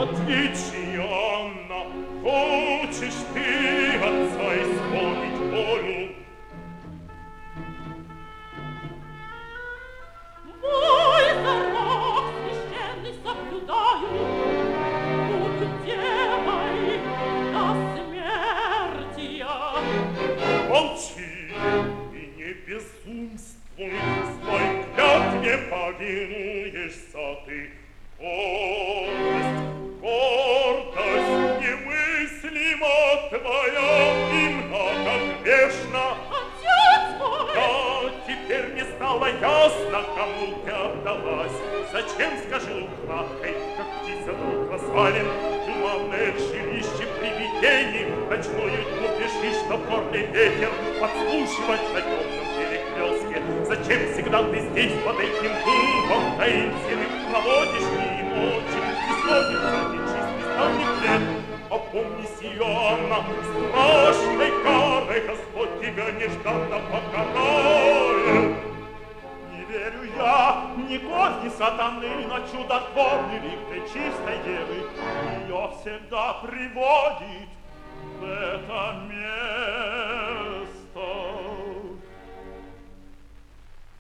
Отвечи, Анна, хочешь ты отца исполнить волю? Мой зарок священный соблюдаю, буду девой до смерти я. Молчи и не безумствуй, свой клятве повинуешься ты. Гордость немыслима твоя и многогрешна. Отец мой! Да, теперь мне стало ясно, кому ты отдалась. Зачем, скажи украдкой, как птица друг развалин, туманное жилище привидений, ночную тьму пиши, что горный ветер подслушивать на темном перекрестке. Зачем всегда ты здесь под этим дубом таинственным проводишь дни и ночи, и снится нечистый ставник лет? Опомнись, Иоанна, страшной карой Господь тебя нежданно покарает. Не верю я ни козни сатаны, но чудотворный лик пречистой девы ее всегда приводит